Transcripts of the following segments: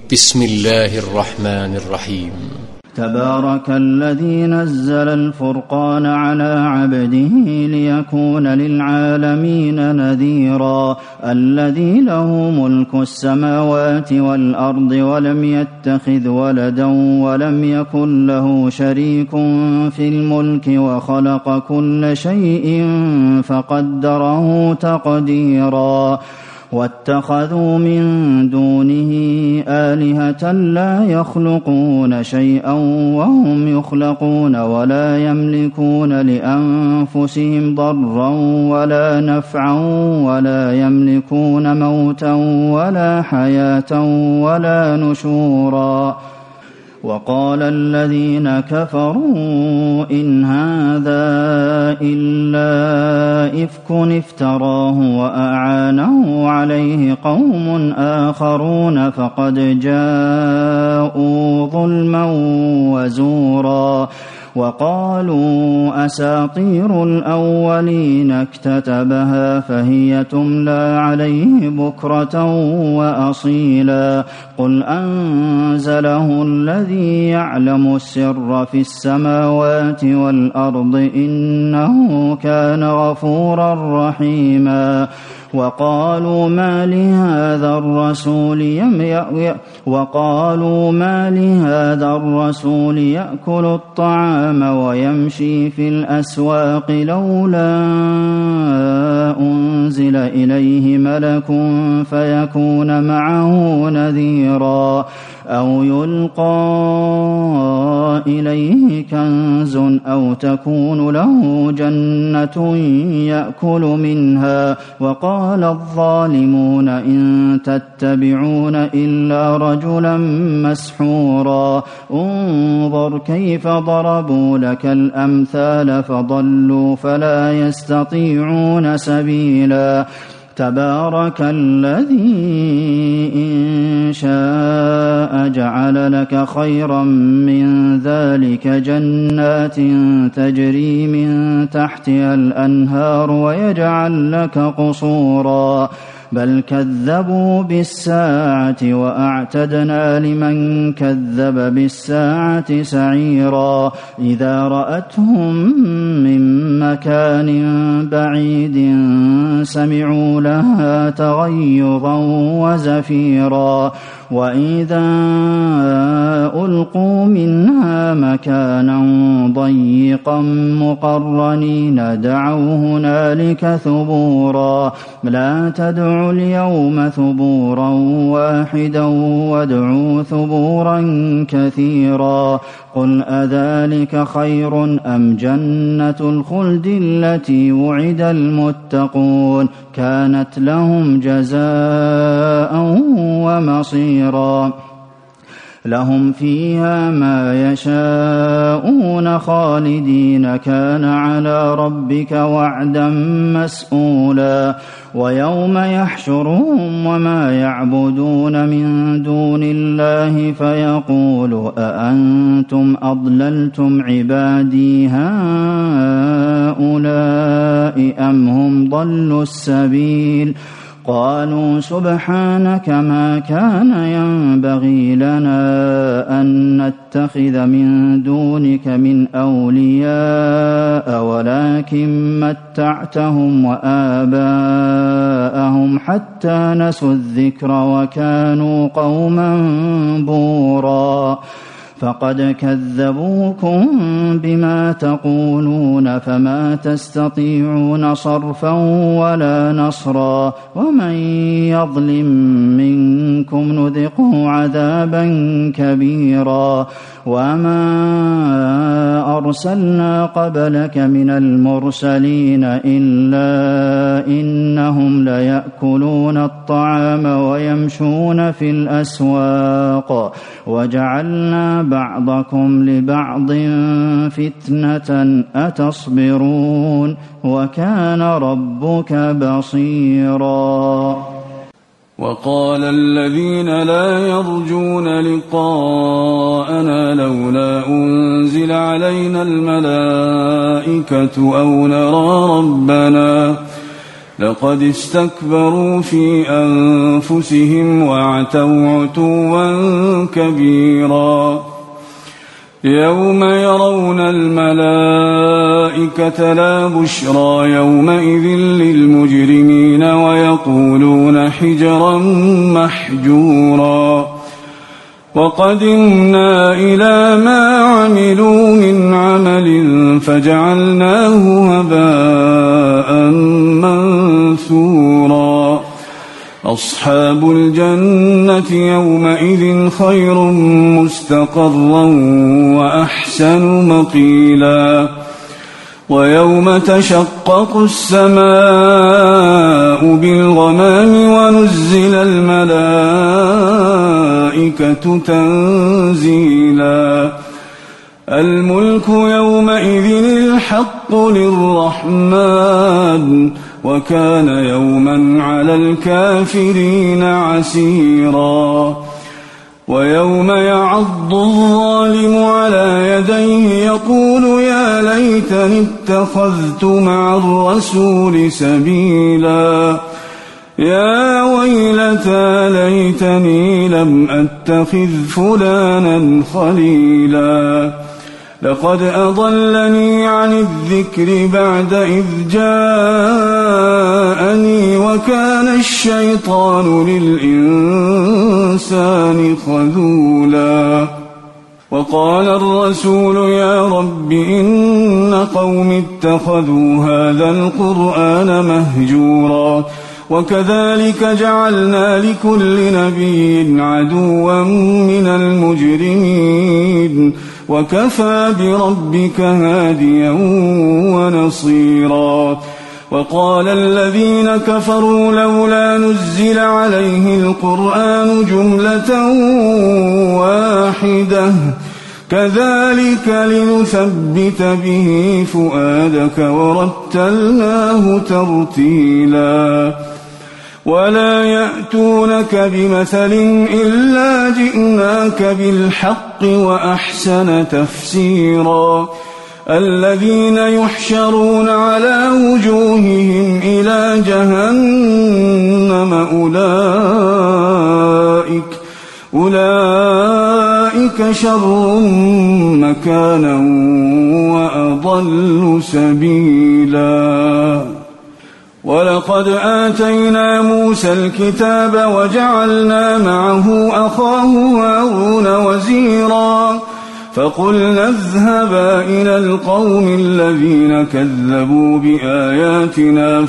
بسم الله الرحمن الرحيم. تبارك الذي نزل الفرقان على عبده ليكون للعالمين نذيرا. الذي له ملك السماوات والأرض ولم يتخذ ولدا ولم يكن له شريك في الملك وخلق كل شيء فقدره تقديرا. واتخذوا من دونه آلهة لا يخلقون شيئا وهم يخلقون ولا يملكون لأنفسهم ضرا ولا نفعا ولا يملكون موتا ولا حياة ولا نشورا. وقال الذين كفروا إن هذا إلا إفك افتراه وأعانه عليه قوم آخرون فقد جاءوا ظلما وزورا. وقالوا أساطير الأولين اكتتبها فهي تملى عليه بكرة وأصيلا. قل أنزله الذي يعلم السر في السماوات والأرض إنه كان غفورا رحيما. وقالوا ما لهذا الرسول يأكل الطعام ويمشي في الأسواق لولا أنزل إليه ملك فيكون معه نذيرا أو يلقى إليه كنز أو تكون له جنة يأكل منها. وقال الظالمون إن تتبعون إلا رجلا مسحورا. انظر كيف ضربوا لك الأمثال فضلوا فلا يستطيعون سبيلا. تبارك الذي إن شاء جعل لك خيرا من ذلك جنات تجري من تحتها الأنهار ويجعل لك قصورا. بل كذبوا بالساعة وأعتدنا لمن كذب بالساعة سعيرا. إذا رأتهم من مكان بعيد سمعوا لها تغيظا وزفيرا. وإذا ألقوا منها مكانا ضيقا مقرنين دعوا هنالك ثبورا. لا تدعوا اليوم ثبورا واحدا وادعوا ثبورا كثيرا. قل أذلك خير أم جنة الخلد التي وعد المتقون كانت لهم جزاء ومصيرا. لهم فيها ما يشاءون خالدين كان على ربك وعدا مسئولا. ويوم يحشرهم وما يعبدون من دون الله فيقول أأنتم أضللتم عبادي هؤلاء أم هم ضلوا السبيل. قالوا سبحانك ما كان ينبغي لنا أن نتخذ من دونك من أولياء ولكن متعتهم وآباءهم حتى نسوا الذكر وكانوا قوما بورا. فقد كذبوكم بما تقولون فما تستطيعون صرفا ولا نصرا. ومن يظلم منكم نذقه عذابا كبيرا. وما أرسلنا قبلك من المرسلين إلا إنهم ليأكلون الطعام ويمشون في الأسواق وجعلنا بعضكم لبعض فتنة أتصبرون وكان ربك بصيرا. وقال الذين لا يرجون لقاءنا لولا أنزل علينا الملائكة أو نرى ربنا لقد استكبروا في أنفسهم وعتوا عتوا كبيرا يوم يرون الملائكة لا بشرى يومئذ للمجرمين ويقولون حجرا محجورا وقدمنا إلى ما عملوا من عمل فجعلناه هباء منثورا أصحاب الجنة يومئذ خير مستقرا وأحسن مقيلا ويوم تشقق السماء بالغمام ونزل الملائكة تنزيلا الملك يومئذ الحق للرحمن وكان يوما على الكافرين عسيرا ويوم يعض الظالم على يديه يقول يا ليتني اتخذت مع الرسول سبيلا يا ويلتى ليتني لم أتخذ فلانا خليلا لقد أضلني عن الذكر بعد إذ جاءني وكان الشيطان للإنسان خذولا وقال الرسول يا رب إن قوم اتخذوا هذا القرآن مهجورا وكذلك جعلنا لكل نبي عدوا من المجرمين وكفى بربك هاديا ونصيرا وقال الذين كفروا لولا نزل عليه القرآن جملة واحدة كذلك لنثبت به فؤادك ورتلناه ترتيلا ولا يأتونك بمثل إلا جئناك بالحق وأحسن تفسيرا الذين يحشرون على وجوههم إلى جهنم أولئك شر مكانا وأضل سبيلا ولقد آتينا موسى الكتاب وجعلنا معه أخاه هارون وزيرا فقلنا اذهبا إلى القوم الذين كذبوا بآياتنا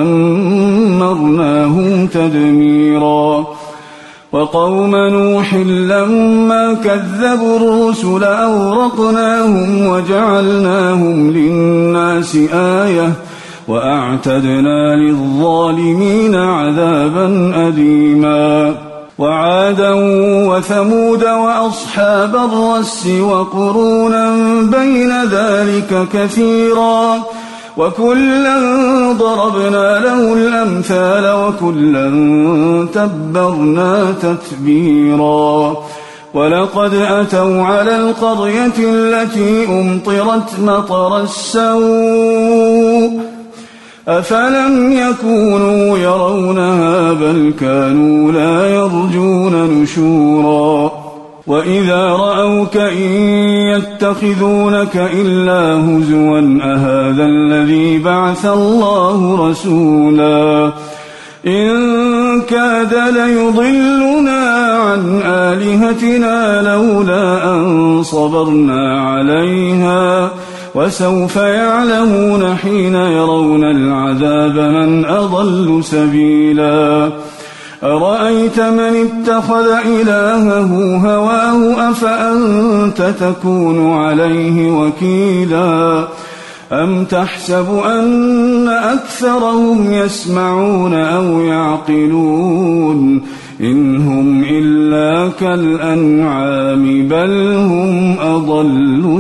فدمرناهم تدميرا وقوم نوح لما كذبوا الرسل أورقناهم وجعلناهم للناس آية وأعتدنا للظالمين عذابا أليما وعادا وثمود وأصحاب الرس وقرونا بين ذلك كثيرا وكلا ضربنا له الأمثال وكلا تبرنا تتبيرا ولقد أتوا على القرية التي أمطرت مطر السوء أفلم يكونوا يرونها بل كانوا لا يرجون نشورا وإذا رأوك إن يتخذونك إلا هزوا أهذا الذي بعث الله رسولا إن كاد ليضلنا عن آلهتنا لولا أن صبرنا عليها وسوف يعلمون حين يرون العذاب من أضل سبيلا أرأيت من اتخذ إلهه هواه أفأنت تكون عليه وكيلا أم تحسب أن أكثرهم يسمعون أو يعقلون إن هم إلا كالأنعام بل هم أضل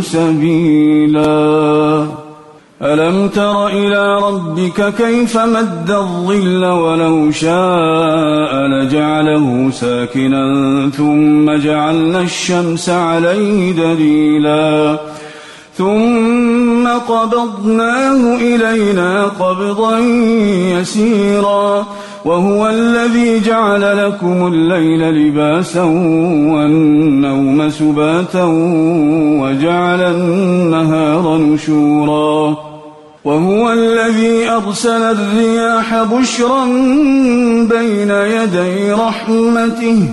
سبيلا ألم تر إلى ربك كيف مد الظل ولو شاء لجعله ساكنا ثم جعلنا الشمس عليه دليلا ثم ثم قبضناه إلينا قبضا يسيرا وهو الذي جعل لكم الليل لباسا والنوم سباتا وجعل النهار نشورا وهو الذي أرسل الرياح بشرا بين يدي رحمته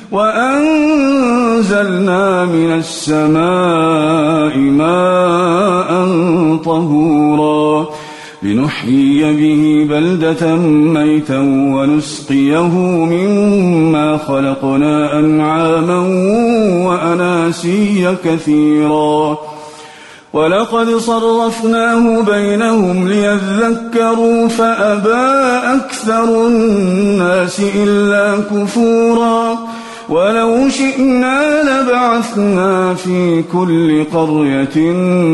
وأنزلنا من السماء ماء طهورا لنحيي به بلدة ميتا ونسقيه مما خلقنا أنعاما وأناسيا كثيرا ولقد صرفناه بينهم ليذكروا فأبى أكثر الناس إلا كفورا ولو شئنا لبعثنا في كل قرية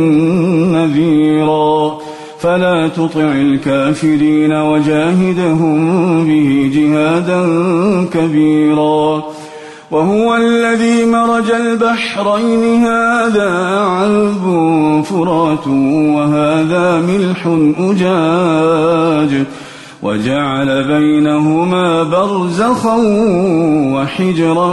نذيرا فلا تطع الكافرين وجاهدهم به جهادا كبيرا وهو الذي مرج البحرين هذا عذب فرات وهذا ملح أجاج وجعل بينهما برزخا وحجرا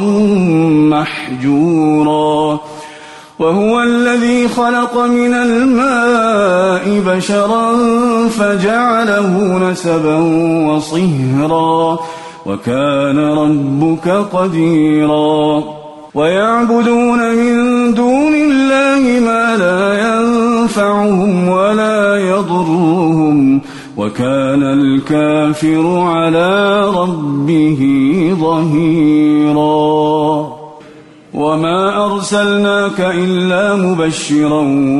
محجورا وهو الذي خلق من الماء بشرا فجعله نسبا وصهرا وكان ربك قديرا ويعبدون من دون الله ما لا ينفعهم ولا يضرهم وكان الكافر على ربه ظهيرا وما أرسلناك إلا مبشرا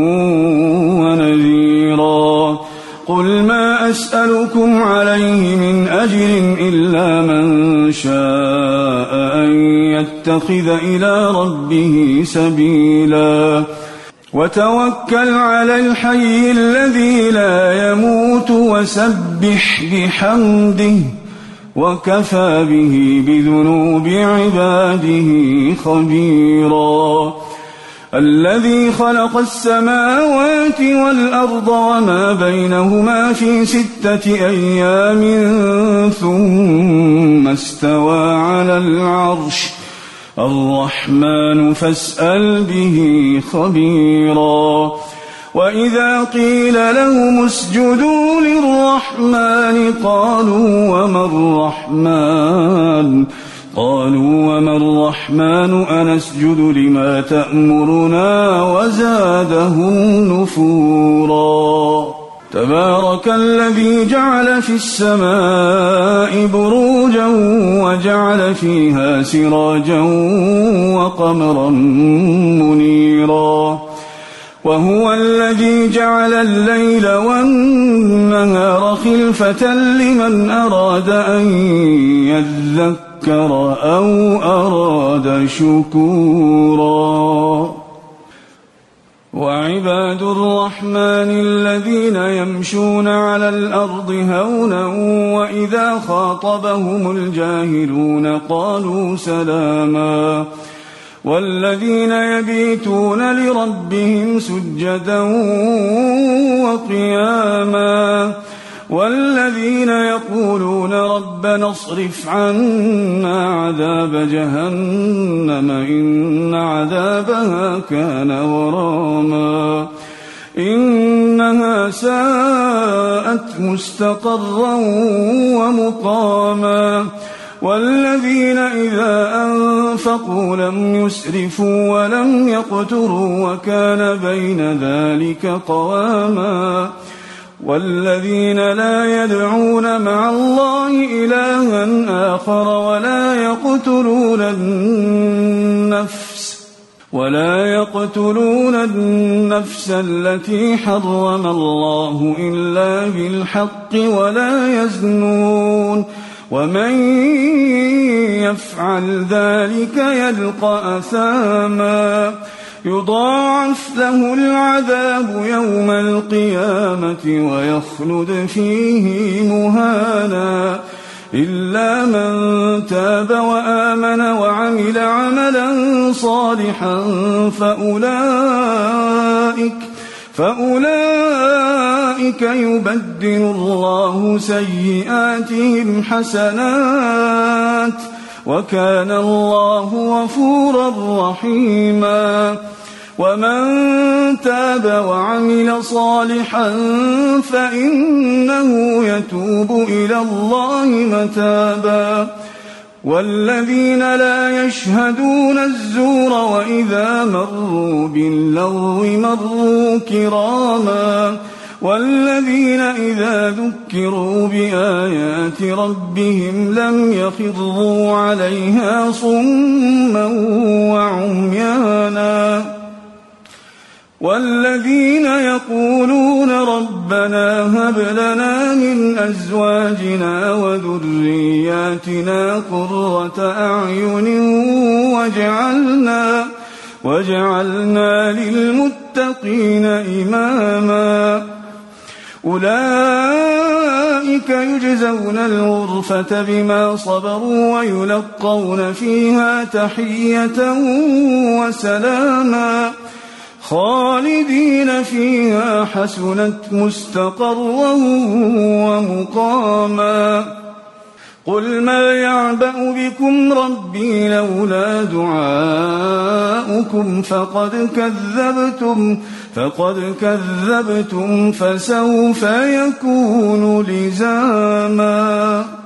ونذيرا قل ما أسألكم عليه من أجر إلا من شاء أن يتخذ إلى ربه سبيلا وتوكل على الحي الذي لا يموت وسبح بحمده وكفى به بذنوب عباده خبيرا الذي خلق السماوات والأرض وما بينهما في 6 أيام ثم استوى على العرش الرحمن فاسأل به خبيرا وإذا قيل لهم اسجدوا للرحمن قالوا وما الرحمن أنسجد لما تأمرنا وزادهم نفورا تبارك الذي جعل في السماء بروجا وجعل فيها سراجا وقمرا منيرا وهو الذي جعل الليل والنهار خلفة لمن أراد أن يذكر أو أراد شكورا وعباد الرحمن الذين يمشون على الأرض هونا وإذا خاطبهم الجاهلون قالوا سلاما والذين يبيتون لربهم سجدا وقياما والذين يقولون ربنا اصرف عنا عذاب جهنم إن عذابها كان غراما إنها ساءت مستقرا ومقاما والذين إذا أنفقوا لم يسرفوا ولم يقتروا وكان بين ذلك قواما والذين لا يدعون مع الله إلها آخر ولا يقتلون النفس التي حرم الله إلا بالحق ولا يزنون ومن يفعل ذلك يلقى أثاما يضاعف له العذاب يوم القيامة ويخلد فيه مهانا إلا من تاب وآمن وعمل فأولئك يبدل الله سيئاتهم حسنات وكان الله غفورا رحيما. ومن تاب وعمل صالحا فإنه يتوب إلى الله متابا. والذين لا يشهدون الزور وإذا مروا باللغو مروا كراما. والذين إذا ذكروا بآيات ربهم لم يخروا عليها صما وعميانا. والذين يقولون ربنا هب لنا من أزواجنا وذرياتنا قرة أعين واجعلنا للمتقين إماما. أولئك يجزون الغرفة بما صبروا ويلقون فيها تحية وسلاما خالدين فيها حسنت مستقرا ومقاما. قل ما يعبأ بكم ربي لولا دعاؤكم فقد كذبتم فسوف يكون لزاما.